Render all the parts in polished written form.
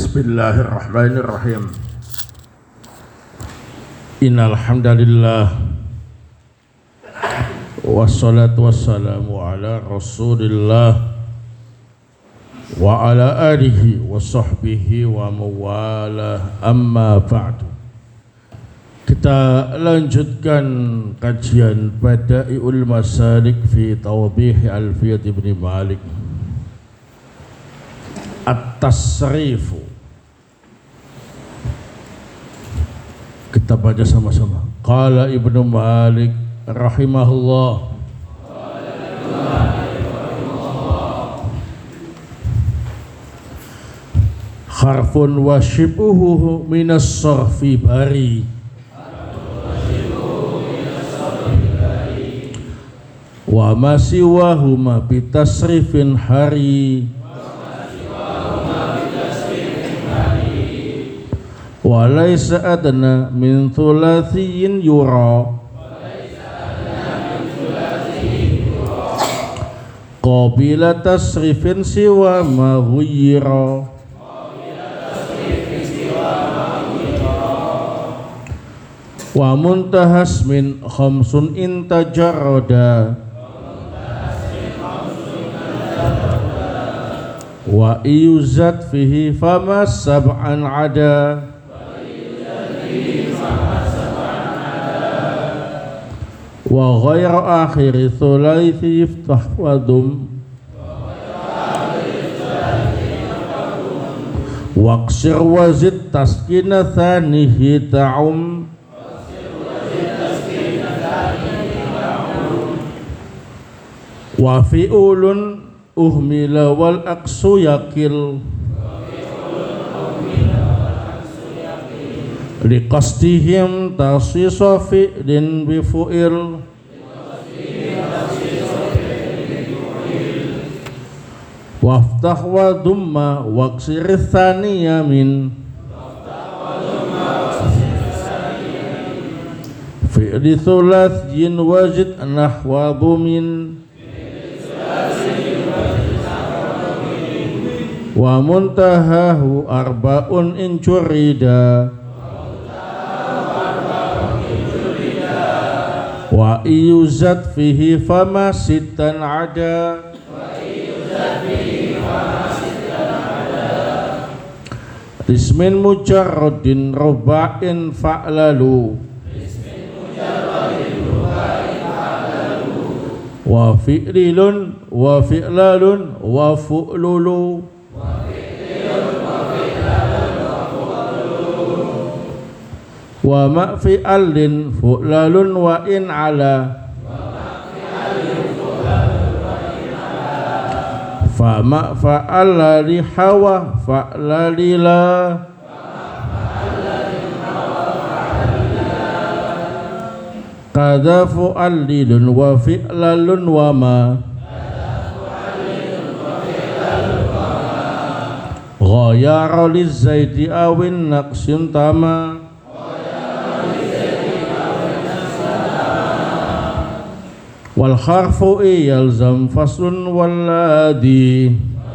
Bismillahirrahmanirrahim. Innal hamdalillah wassalatu wassalamu ala Rasulillah wa ala alihi wa sahbihi wa mawalah, amma ba'du. Kita lanjutkan kajian Bada'iul Masalik fi Tawdih Alfiyat Ibn Malik At-Tasrifu. Kita baca sama-sama. Qala Ibnu Malik rahimahullah. Harfun wa shibuhu minas sarfi bari wa ma siwahuma bitasrifin hari wa laysa adna min thulathiyin yura qabila tasrifin siwa ma ghayyira wa muntahas min khamsun intajarada wa iyuzat fihi fama sab'an ada wa ghayra akhiri thulaithi yiftah wadum waqsir wazid taskina thanihi ta'um wa fi'ulun uhmila wal aqsu yakil liqastihim tasisa fi'lin bifu'il waftah wa dumma waqsir thaniya min fi'li thulathin wajid nahwa bumin wa muntahahu arba'un in curida wa iyuzat fihi fama sitan ada ismin mujarradin ruba'in fa'lalu wa fi'lilun wa fi'lalun wa fu'lulu wa ma'fi'alin fu'lalun wa in ala fa ma'fa'ala li hawa fa'lalila kada fu'allilun wa fi'lalun wa ma ghayara li zaidi awin naqsin tama wal harfu yalzam faslun waladi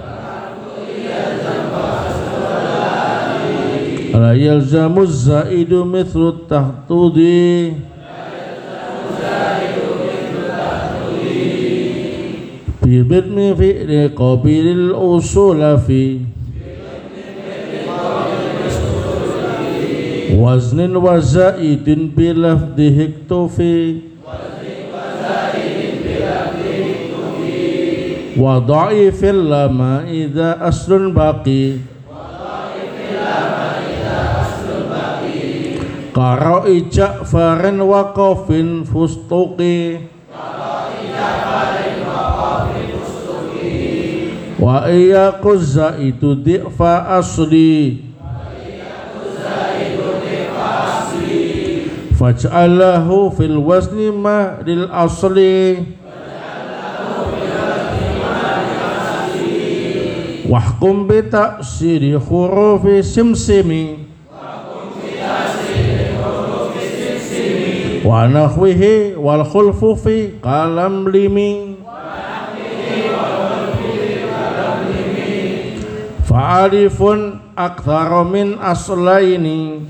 la yalzamu zaidu mithlu tahtudi bibidmi fi'li qabilil usula fi waznin wa zaidin bilafdi hiktufi wa dha'ifil lama idza aslun baqi qara'i ja'farin wa qafin fustuqi wa iyaquz zaidu di'fa asli faj'alahu fil wazni ma lil asli wahkum bi ta'siri hurufi simsimi wa nahwihi wal khulfu fi qalam limi Fa'alifun aktsara min aslaini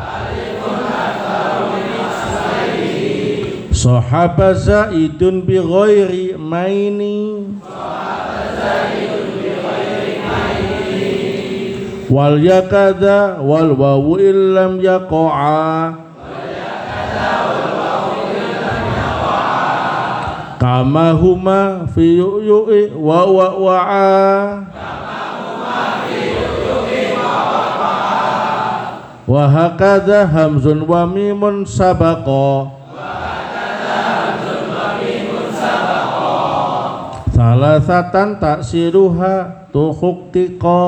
Sahaba Zaidun bi ghairi maini wal yakada wal wawu illam yaqa'a kama huma fi yu'i wa wa'a wa hakadha hamzun wa mimun sabaqa salasatan taksiruha tuhuktiqa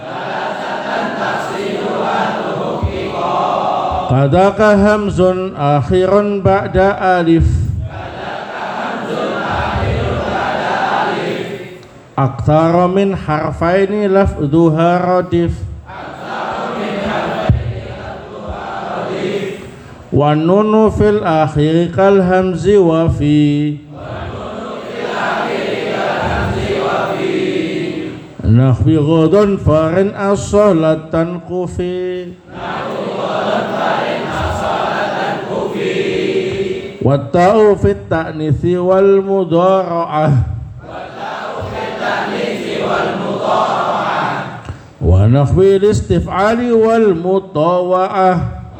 kadaka hamzun akhirun ba'da alif aktsara min harfaini lafdhuha radif wa nunu fil akhiri kal hamzi wa fi nahwi ghadun farin as-salatan kufi wa ta'u fit ta'nisi wal mudhara'ah wa nahwi al-istif'ali wal mutawa'ah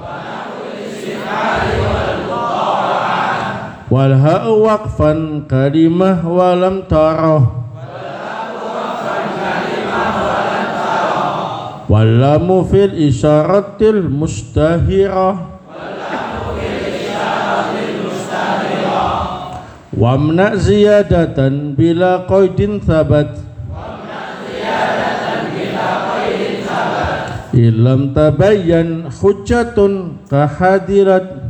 wal ha'u waqfan kalimah walam tarah wallamu fil isyaratil mustahirah wamna ziyadatan bila qaidin thabat illam tabayyan hujjatun kahadirat.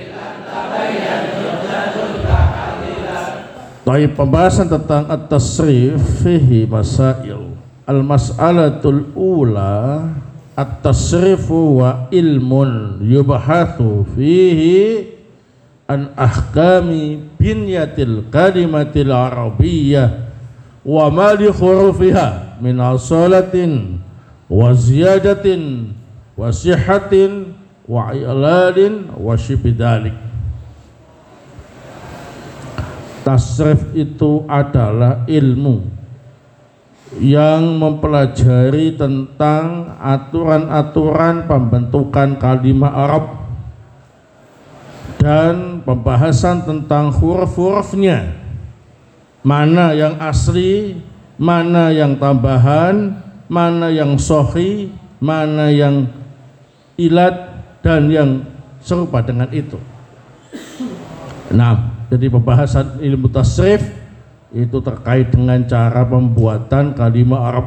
Taib pembahasan tentang at-tasrif fihi masail. Al-mas'alatul ula at-tasrifu wa ilmun yubhathu fihi an ahkami binyatil kalimatil arabiyyah wa ma li hurufiha min asalatin wa ziyadatin wa sihatin wa i'lalin wa shibidalik. Tasrif itu adalah ilmu yang mempelajari tentang aturan-aturan pembentukan kalimat Arab dan pembahasan tentang huruf-hurufnya, mana yang asli, mana yang tambahan, mana yang sahih, mana yang ilat dan yang serupa dengan itu. Nah, jadi pembahasan ilmu tasrif itu terkait dengan cara pembuatan kalimat Arab,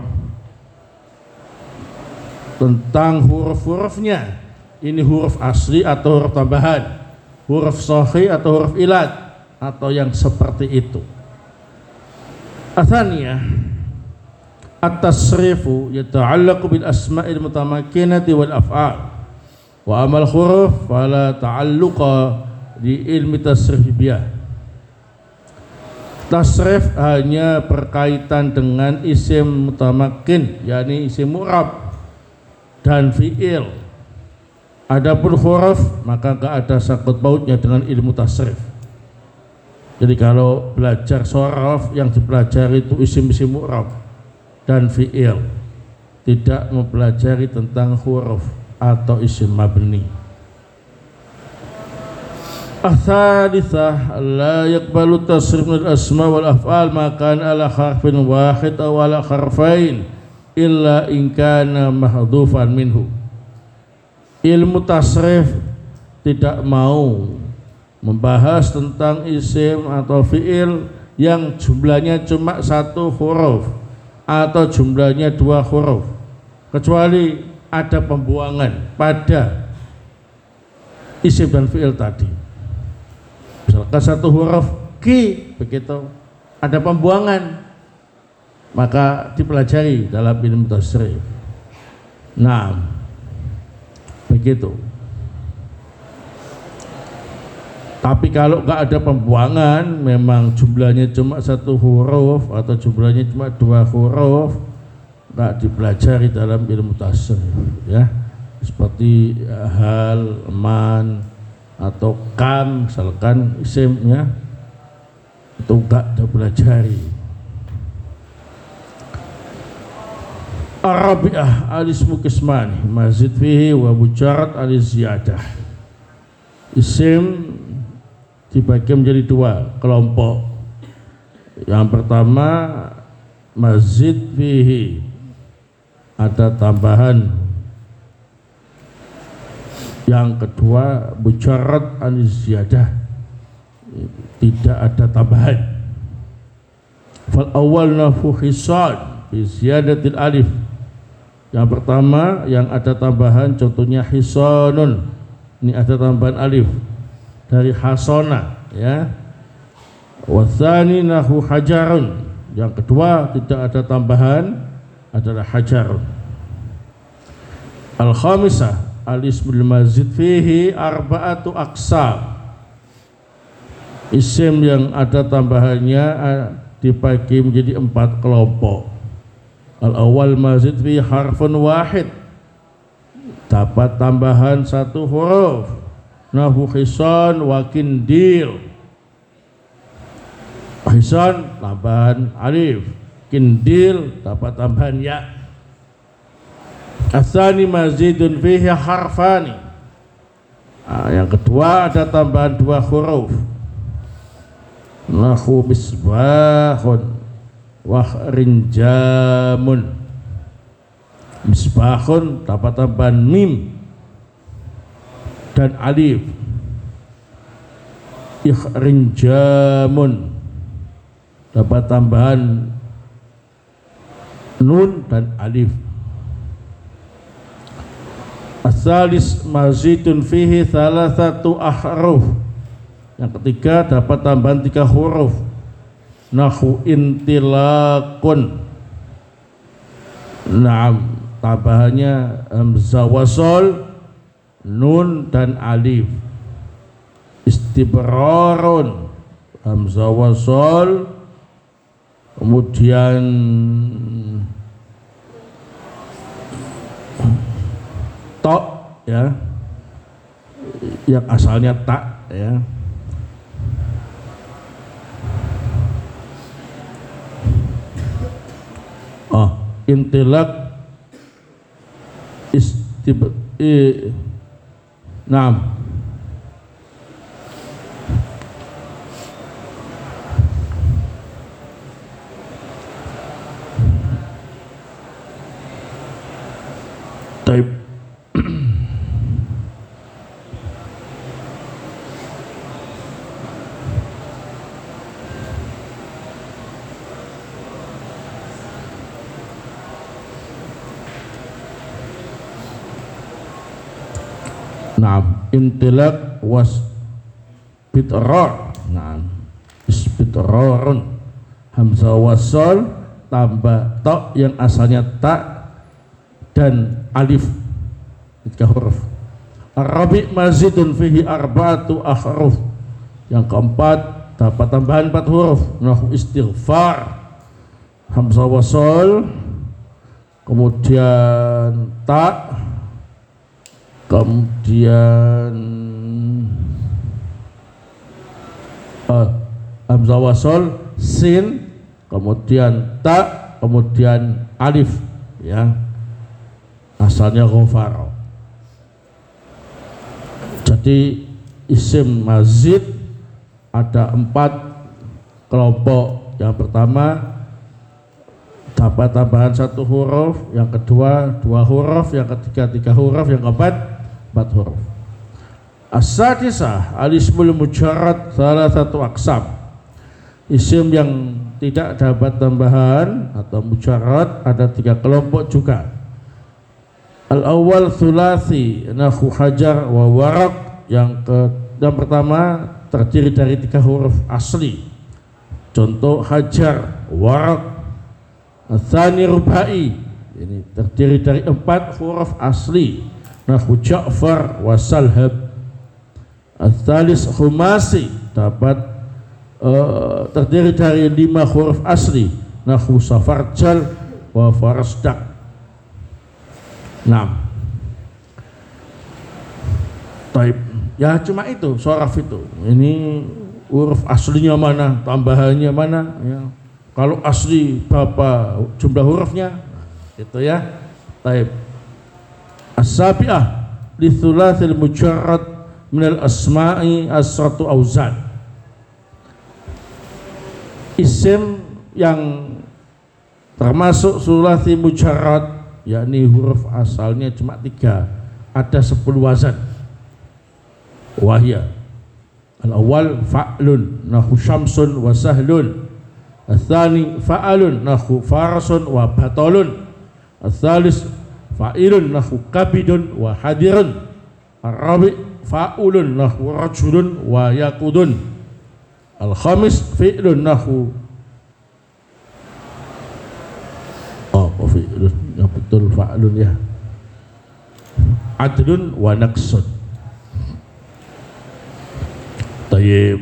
tentang huruf-hurufnya. Ini huruf asli atau huruf tambahan, huruf sahih atau huruf ilat, atau yang seperti itu. Atsaniyah, at-tasrifu yata'allaqu bil asma'il mutamakkinati wal af'al, wa amal huruf fala ta'alluqa di ilmi tasrif biyah. Tasrif hanya berkaitan dengan isim mutamakkin, yakni isim mu'rab dan fi'il. Adapun huruf maka enggak ada sangkut pautnya dengan ilmu tasrif. Jadi kalau belajar shorof yang dipelajari itu isim-isim mu'rab dan fi'il, tidak mempelajari tentang huruf atau isim mabni. Ats-tsalitsah la yaqbalu tasrif al-asma wal af'al ma kana ala harfin wahid aw ala harfain illa in kana mahdhufan minhu. Ilmu tasrif tidak mau membahas tentang isim atau fi'il yang jumlahnya cuma satu huruf atau jumlahnya dua huruf, kecuali ada pembuangan pada isim dan fi'il tadi. Misalkan satu huruf ki, begitu ada pembuangan, maka dipelajari dalam ilmu tasrif. Nah, begitu. Tapi kalau nggak ada pembuangan, memang jumlahnya cuma satu huruf atau jumlahnya cuma dua huruf, nggak dipelajari dalam ilmu tasrif ya, seperti hal, man atau kam misalkan isimnya itu nggak dipelajari. Arabiah alismu kismani mazid fihi wa mujarrad aliziyadah. Isim dibagi menjadi dua kelompok. Yang pertama mazid fihi, ada tambahan. Yang kedua mujarrad aliziyadah, tidak ada tambahan. Fal awal nafu hisan bi ziyadatil alif. Yang pertama yang ada tambahan, contohnya hisanun, ini ada tambahan alif dari hasona ya. Watsani nahu hajarun, yang kedua tidak ada tambahan adalah hajarun. Al-khamisah al-ismul mazid fihi arba'atu aqsam. Isim yang ada tambahannya dibagi menjadi 4 kelompok. Al-awwal mazid fi harfun wahid, dapat tambahan 1 huruf. Nahu hisan wa kindil. Hisan tambahan alif, kindil dapat tambahan ya. Asani mazidun fihi harfani. Yang kedua ada tambahan 2 huruf. Nahu misbahun wa rinjamun. Misbahun dapat tambahan mim dan alif. Ikhrinjamun dapat tambahan nun dan alif. Asalis mazidun fihi thalathatu ahruf. Yang ketiga dapat tambahan 3 huruf. Nahu intilakun. Naam, tambahannya hamzah wasol, nun dan alif. Istibrarun, hamzah wasol, kemudian tok ya, yang asalnya tak ya. Intilak naam. Taib. Naam, intilak was bitrar. Naam, isbitrarun, hamzah wasol tambah tok yang asalnya tak dan alif 3 huruf. Arabi mazidun fihi arba'atu ahruf. Yang keempat dapat tambahan 4 huruf. Nahu istighfar, hamzah wasol, kemudian tak, kemudian hamzah wasol, sin, kemudian tak, kemudian alif ya, asalnya ghafar. Jadi isim mazid ada 4 kelompok. Yang pertama dapat tambahan 1 huruf, yang kedua 2 huruf, yang ketiga 3 huruf, yang keempat 4 huruf. As-sadisah al-ismul mujarrad salah satu aqsam. Isim yang tidak dapat tambahan atau mujarrad ada 3 kelompok juga. Al-awwal thulathi nahu hajar wa warak. Yang pertama terdiri dari 3 huruf asli. Contoh hajar, warak. Al-thani rubai, ini terdiri dari 4 huruf asli. Nahu Ja'far wa Salhab. Al-thalis khumasi, dapat terdiri dari 5 huruf asli. Nahu Safarjal wa farasdak. Nah, taib. Ya cuma itu, soraf itu. Ini huruf aslinya mana, tambahannya mana ya. Kalau asli berapa jumlah hurufnya itu ya. Taib. As-sabi'ah li thulathil mujarrad minal asma'i asratu auzan. Isim yang termasuk thulathi mujarrad, yakni huruf asalnya cuma 3, ada 10 wazan. Wahya al-awwal fa'lun nahu syamsun wa sahlun, al-thani fa'alun nahu farasun wa batalun, al-thalis fa'ilun nahu kabidun wa hadirun, al-rabi fa'ulun nahu rajulun wa yakudun, al-khamis fi'lun nahu fi'lun, ya betul fa'alun ya, adlun wa naqsun. Tayyib,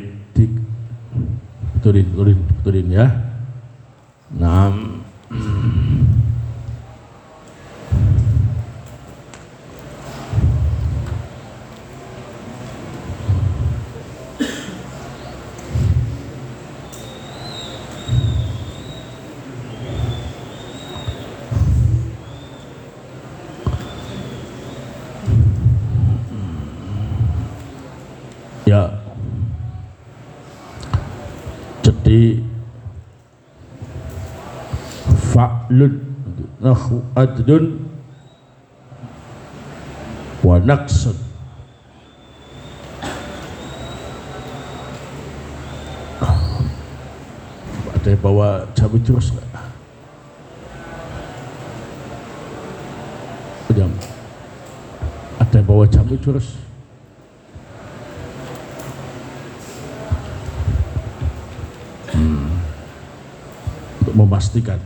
betulin ya. Nah, ya. Jadi fa'lun nahu adlun wa naqsun. Ada yang bawa cabai terus nggak? Ada yang bawa cabai terus? Untuk memastikan.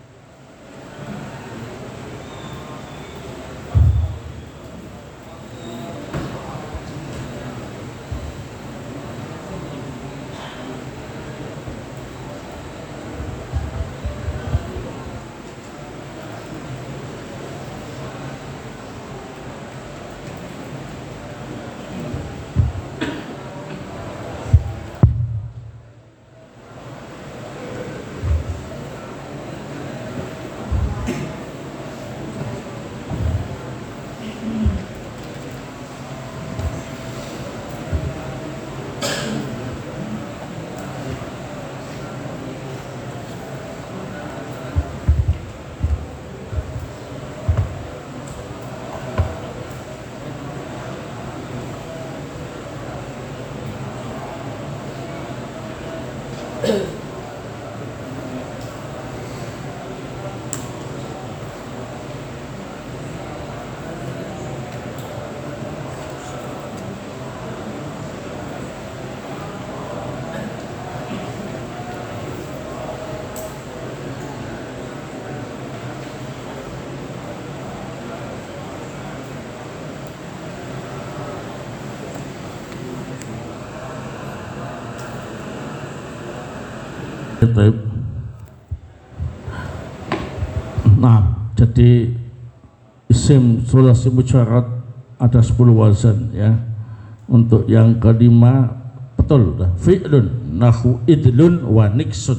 Nah, jadi isim sulasi mujarrad ada 10 wazan ya. Untuk yang kelima betul, fi'lun nahu idlun wa niksun.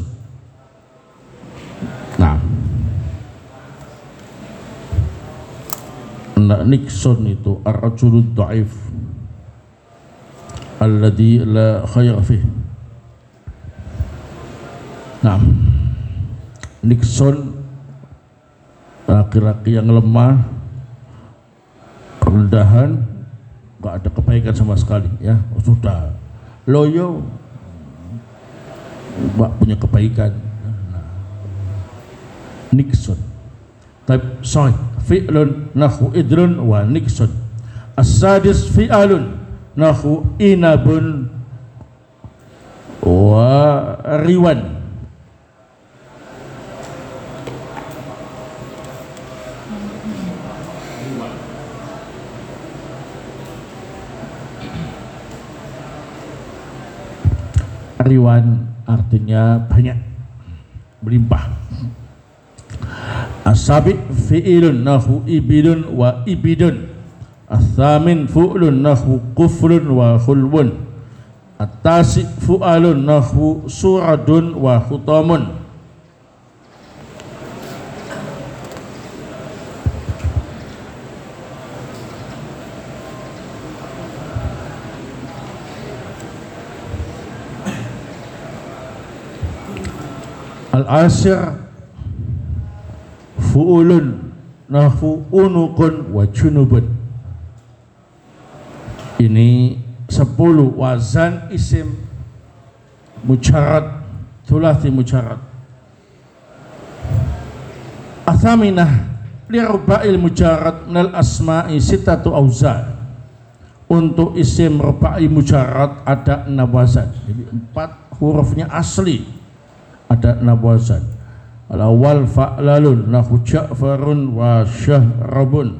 Nah, niksun itu ar-rajulud dha'if alladhi la khayra fih. Nah, niksun laki-laki yang lemah, kerendahan, nggak ada kebaikan sama sekali ya. Sudah loyo, nggak punya kebaikan. Nah, niksun. Tapi sahih fi'lun nahu idrun wa niksun. As-sadis fi'alun nahu inabun wa riwan. Riwan artinya banyak, berlimpah. As-sabi fi'ilun nahu ibilun wa ibidun. As-samin fu'lun nahu kufrun wa khulwun. At-tasi fu'alun nahu suradun wa khutamun. Al-asir fu'ulun nahu unukun wa junubun. Ini 10 wazan isim mujarad, thulathi mujarad. Athaminah lirubail mujarad minal asma'i sittatu awzan. Untuk isim rubai mujarad ada 6 wazan. Jadi 4 hurufnya asli, ada 6 wazan. Al-awwal fa'lalun nahu ja'farun wa syahrabun.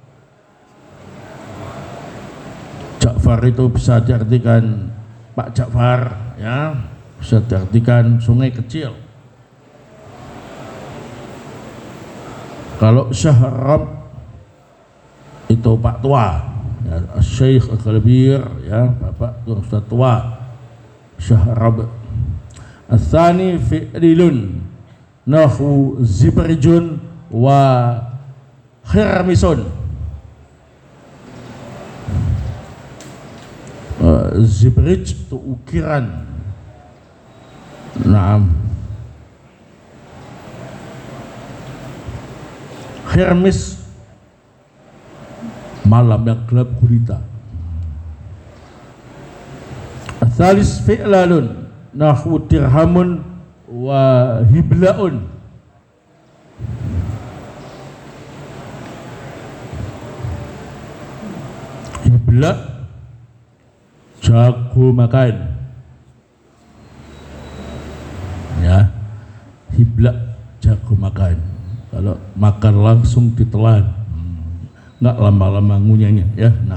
Ja'far itu bisa diartikan Pak Ja'far, ya, bisa diartikan sungai kecil. Kalau syahrab itu Pak tua, ya, Syekh Al-Kabir, ya, bapak yang sudah tua, syahrab. Ats-tsani fi'lun nahu zibrijun wa khirmisun. Zibrij itu ukiran. Naam. Khirmis malam yang gelap gulita. Ats-tsalis fi'lalun nahu dirhamun wa hiblaun. Hibla jago makan, ya, hibla jago makan. Kalau makan langsung ditelan, nggak lama-lama ngunyahnya, ya. Nah,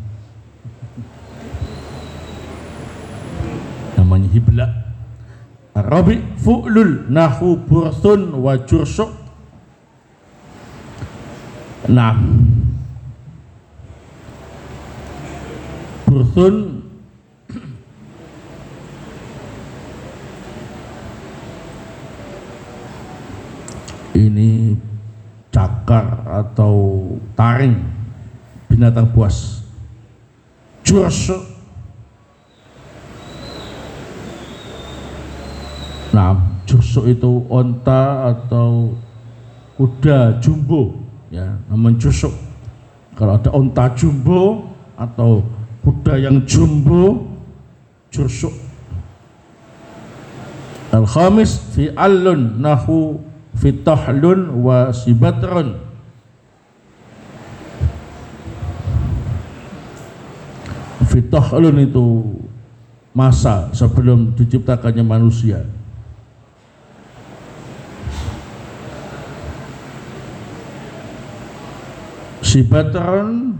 namanya hibla. Arabi fu'lul nahu burthun wa jursyuk. Nah, burthun ini cakar atau taring binatang buas. Jursyuk, nah, jursyuk itu onta atau kuda jumbo, ya, namanya jursyuk. Kalau ada onta jumbo atau kuda yang jumbo, jursyuk. Al-khamis fi'alun nahu fitahlun wa sibatrun. Fitahlun itu masa sebelum diciptakannya manusia. Sibatrun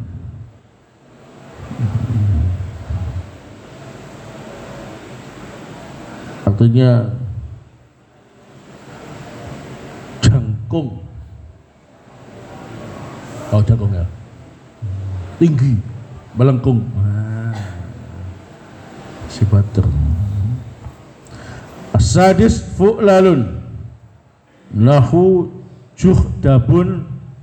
artinya jangkung. Oh, jangkung, ya, tinggi, melengkung. Sibatr. As-sadis fu'lalun lahu juhdabun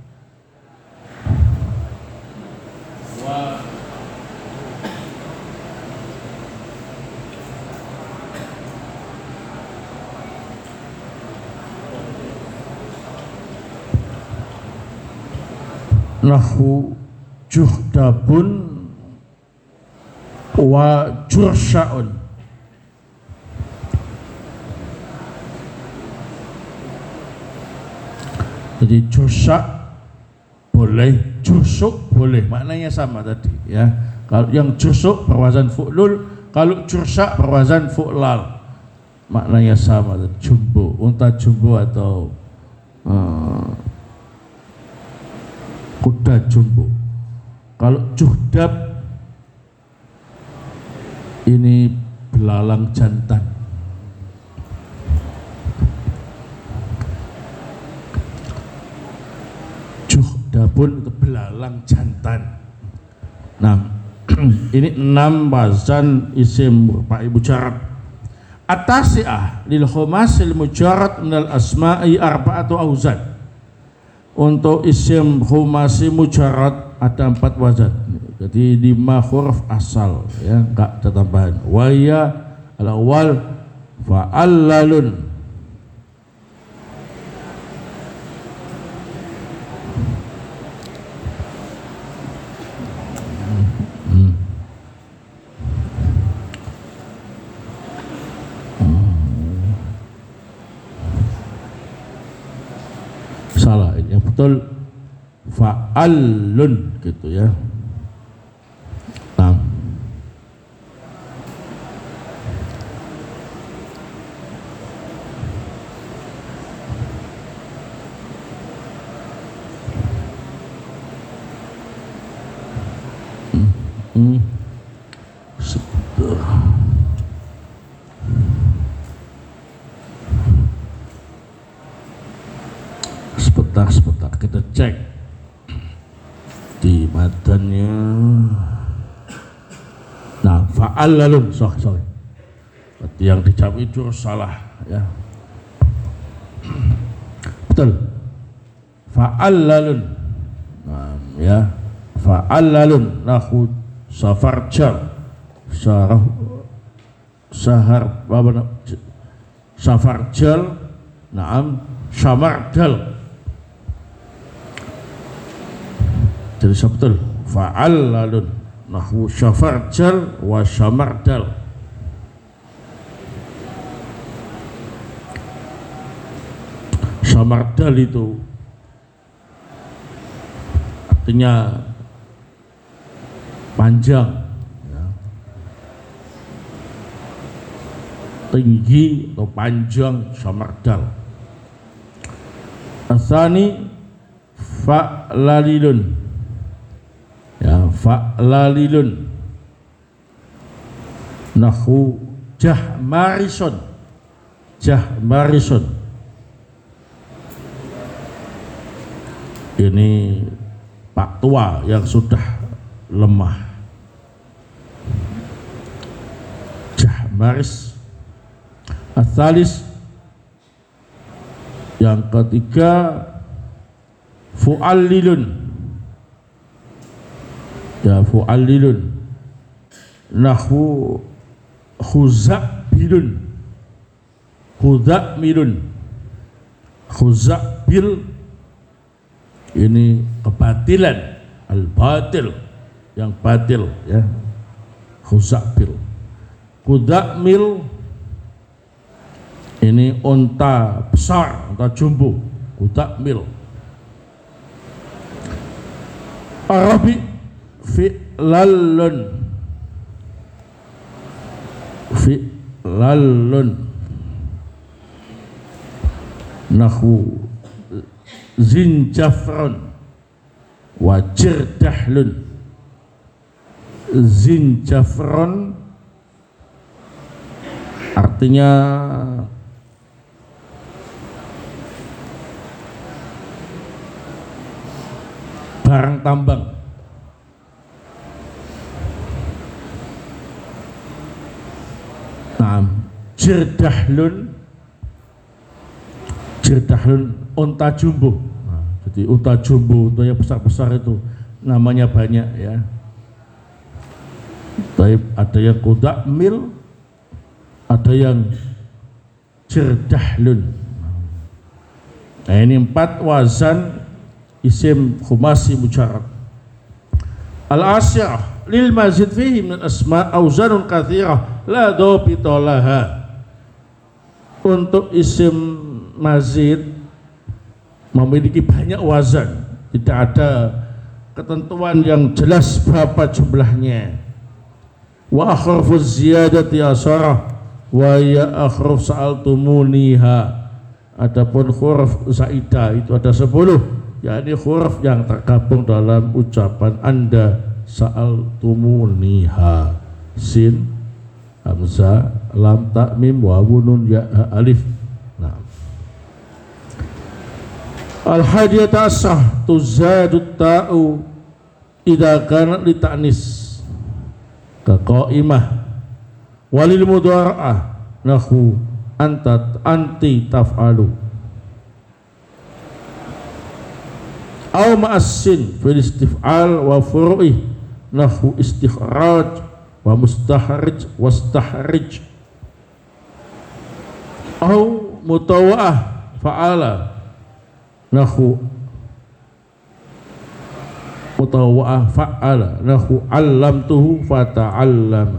lahu juhdabun wa jursya'un. Jadi jursa' boleh, jusuk boleh, maknanya sama tadi, ya. Kalau yang jusuk berwazan fu'lul, kalau jursa' berwazan fu'lal, maknanya sama, jumbo, unta jumbo atau kuda jumbo. Kalau juhdab ini belalang jantan. adapun itu belalang jantan. Nah, ini 6 wazan isim murfa'i mujarrad. At-tasi'ah lil khumasil mujarrad minal asma'i arba'atu auzan. Untuk isim khumasi mujarrad ada 4 wazan. Jadi 5 huruf asal, ya, enggak ada tambahan. Wa ya al-awwal fa'allalun. Salah, yang betul fa'alun gitu ya. Nah, sebentar kita cek di madannya. Nah, fa'allalun, sorry. Yang dijawab itu salah ya. Betul. Fa'allalun. Nah, ya. Fa'allalun nahu safarjal. Safarjal. Naam samardal. Jadi betul fa'allalun nahwu syafarjal wa syamardal. Syamardal itu artinya panjang ya. Tinggi atau panjang syamardal. Asani fa'lalilun, ya, fa'lalilun nahu jahmarison. Ini pak tua yang sudah lemah. Jahmaris. Atsalis, yang ketiga fu'allilun, ya, fu'allilun nahwu khuza'bilun. Khuza'bil ini kebatilan, al-batil, yang batil ya. Khuza'bil. Khuza'mil ini unta besar, unta jumbo. Khuza'mil. Arabi fi'lalun nahu zinjafron wa jirdahlun. Zinjafron artinya barang tambang. Nah, jirdahlun unta jumbo. Nah, jadi unta jumbo, unta yang besar-besar itu namanya banyak ya. Tapi ada yang khuza'mil, ada yang jirdahlun. Nah, ini 4 wazan isim khumasi mujarrad. Al-asy'ah lil mazid fihi min asma' auzanun katsirah la dhabita laha. Untuk isim mazid memiliki banyak wazan, tidak ada ketentuan yang jelas berapa jumlahnya. Wa akhrufuz ziyadati asharah wa ya akhruf sa'altumuniha. Adapun huruf zaidah itu ada 10, yakni huruf yang tergabung dalam ucapan Anda sa'altumuniha. Sin, hamzah, lam, ta, mim, wawu, nun, ya, alif. Nah, Al-hadiyata asah tuzadu ta'u idza kanat li ta'nis ka qaimah walil mudhara'ah nahu anta anti taf'alu aw ma'assin fil istif'al wa furu'i nahu istikhraj wa mustahrij wastahrij aw mutawa'ah fa'ala nahu mutawa'ah fa'ala nahu 'allamtuhu fata'allama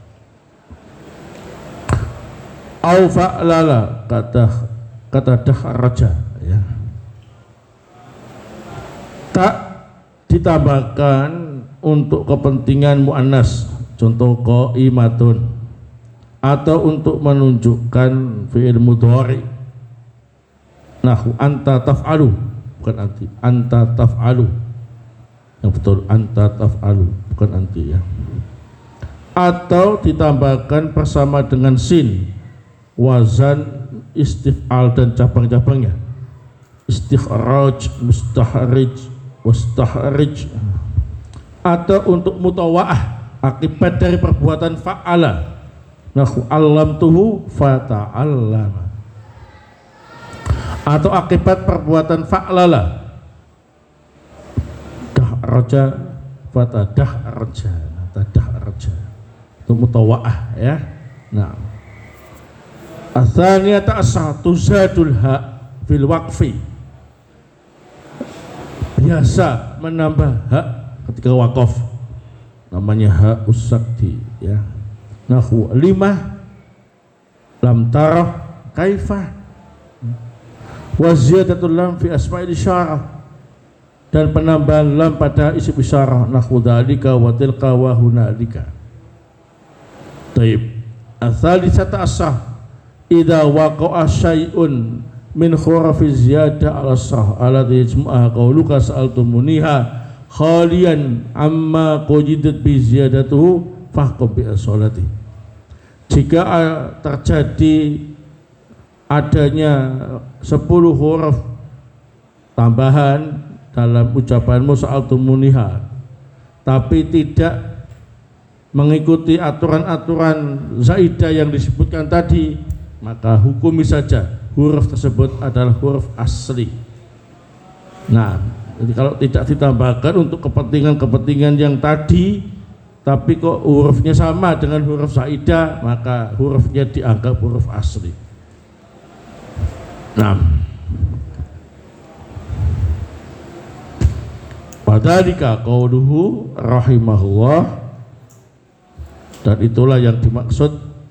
aw fa'lala kata dahraja ya. Tak ditambahkan untuk kepentingan muannas, contoh qaimatun, atau untuk menunjukkan fi'il mudhari nahu anta taf'alu, bukan anti, anta taf'alu, yang betul anta taf'alu, bukan anti ya. Atau ditambahkan bersama dengan sin, wazan istif'al dan cabang-cabangnya, istikhraj, mustahrij, wastahrij, atau untuk mutawa'ah, akibat dari perbuatan fa'ala nahu allamtuhu fata'allama, atau akibat perbuatan fa'lala dahraja fatadahraja, tadahraja, itu mutawa'ah ya. Nah, atsaniyata asatu zadul ha fil waqfi, biasa menambah hak ketika wakaf, namanya ha usakti ya. Nahu lima lam tarah kaifah wa ziyadatul lam fi asma'il isyarah, dan penambahan lam pada isim isyarah nahu dzalika wa tilka wa hunalika. Taib ats-tsalisata asah idza waqa'a syai'un min khurafi ziyadah ala sah alladhi yajma'uha qauluka sa'altumuniha khaliyan amma qujidat bi ziyadatuhu fahkum bi as-salati. Jika terjadi adanya 10 huruf tambahan dalam ucapanmu sa'altumuniha, tapi tidak mengikuti aturan-aturan zaidah yang disebutkan tadi, maka hukumi saja huruf tersebut adalah huruf asli. Nah, jadi kalau tidak ditambahkan untuk kepentingan-kepentingan yang tadi, tapi kok hurufnya sama dengan huruf zaidah, maka hurufnya dianggap huruf asli. Nah, padhalika qauluhu rahimahullah, dan itulah yang dimaksud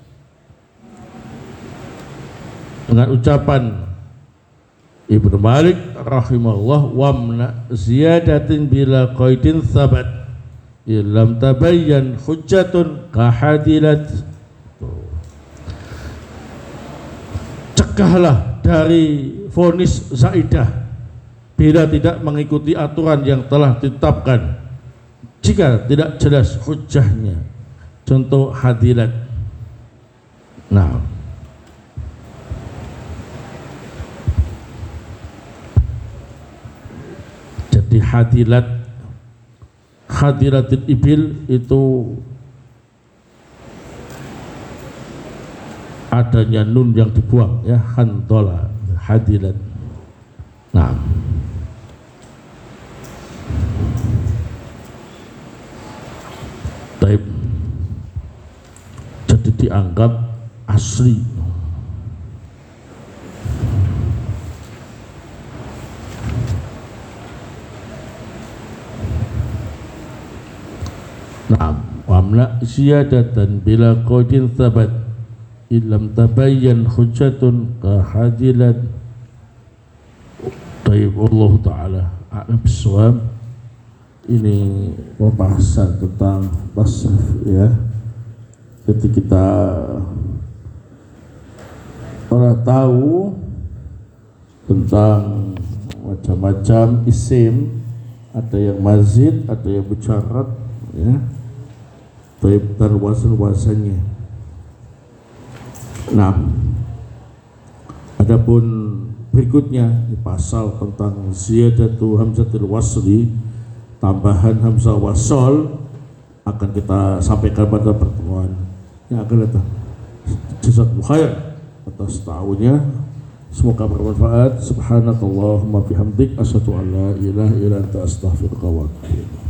dengan ucapan Ibnu Malik rahimahullah, wamna ziyadatin bila qaidin thabat illam tabayyan hujjatun kahadilat. Cegahlah dari vonis zaidah bila tidak mengikuti aturan yang telah ditetapkan, jika tidak jelas hujjahnya, contoh hadilat. Nah, jadi hadilatil ibil itu adanya nun yang dibuang ya, handola hadilat. Nah, taib, jadi dianggap asli. Nah, wamna ziyadatan bila qaidin thabat illam tabayyan hujjatun kahadilat. Taib, Allah Ta'ala a'lam bissawab. Ini pembahasan tentang tasrif ya. Jadi kita telah tahu tentang macam-macam isim, ada yang mazid, ada yang mujarrad ya. Taib, dan wazan-wazannya. Nah, adapun berikutnya di pasal tentang ziyadatu hamzatil wasli, tambahan hamzah wasol, akan kita sampaikan pada pertemuan yang akan datang. Jazakumullah khair atas ta'awunnya, semoga bermanfaat. Subhanakallahumma bihamdik, asyhadu an la ilaha illa anta, astaghfiruka wa atubu ilaik.